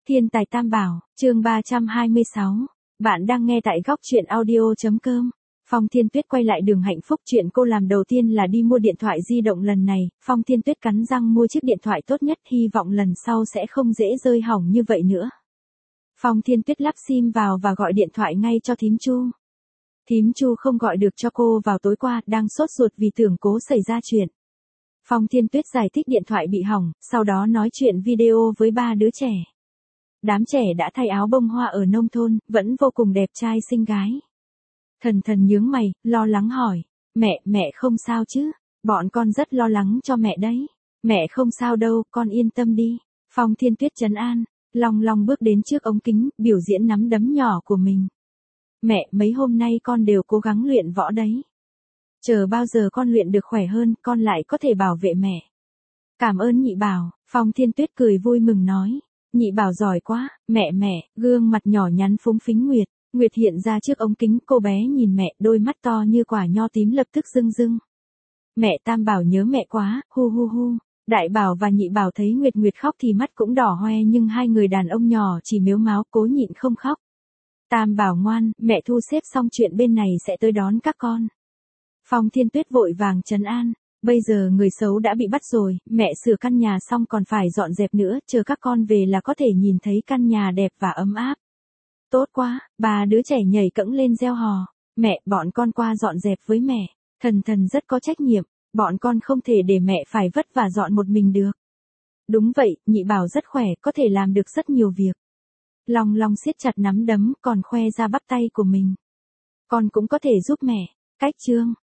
Thiên tài Tam Bảo, chương 326. Bạn đang nghe tại góc truyện audio.com. Phong Thiên Tuyết quay lại đường hạnh phúc, chuyện cô làm đầu tiên là đi mua điện thoại di động. Lần này, Phong Thiên Tuyết cắn răng mua chiếc điện thoại tốt nhất, hy vọng lần sau sẽ không dễ rơi hỏng như vậy nữa. Phong Thiên Tuyết lắp sim vào và gọi điện thoại ngay cho thím Chu. Thím Chu không gọi được cho cô vào tối qua, đang sốt ruột vì tưởng cố xảy ra chuyện. Phong Thiên Tuyết giải thích điện thoại bị hỏng, sau đó nói chuyện video với ba đứa trẻ. Đám trẻ đã thay áo bông hoa ở nông thôn, vẫn vô cùng đẹp trai xinh gái. Thần Thần nhướng mày, lo lắng hỏi, mẹ không sao chứ? Bọn con rất lo lắng cho mẹ đấy. Mẹ không sao đâu, con yên tâm đi. Phong Thiên Tuyết trấn an, Long Long bước đến trước ống kính, biểu diễn nắm đấm nhỏ của mình. Mẹ, mấy hôm nay con đều cố gắng luyện võ đấy. Chờ bao giờ con luyện được khỏe hơn, con lại có thể bảo vệ mẹ. Cảm ơn nhị bảo, Phong Thiên Tuyết cười vui mừng nói. Nhị bảo giỏi quá, mẹ, gương mặt nhỏ nhắn phúng phính Nguyệt. Nguyệt hiện ra trước ống kính, cô bé nhìn mẹ, đôi mắt to như quả nho tím lập tức rưng rưng. Mẹ Tam Bảo nhớ mẹ quá, hu hu hu. Đại Bảo và Nhị Bảo thấy Nguyệt khóc thì mắt cũng đỏ hoe, nhưng hai người đàn ông nhỏ chỉ mếu máo cố nhịn không khóc. Tam Bảo ngoan, mẹ thu xếp xong chuyện bên này sẽ tới đón các con. Phong Thiên Tuyết vội vàng trấn an. Bây giờ người xấu đã bị bắt rồi, mẹ sửa căn nhà xong còn phải dọn dẹp nữa, chờ các con về là có thể nhìn thấy căn nhà đẹp và ấm áp. Tốt quá, ba đứa trẻ nhảy cẫng lên reo hò. Mẹ, bọn con qua dọn dẹp với mẹ. Thần Thần rất có trách nhiệm, bọn con không thể để mẹ phải vất vả dọn một mình được. Đúng vậy, Nhị Bảo rất khỏe, có thể làm được rất nhiều việc. Long Long siết chặt nắm đấm, còn khoe ra bắp tay của mình. Con cũng có thể giúp mẹ. Cách chương.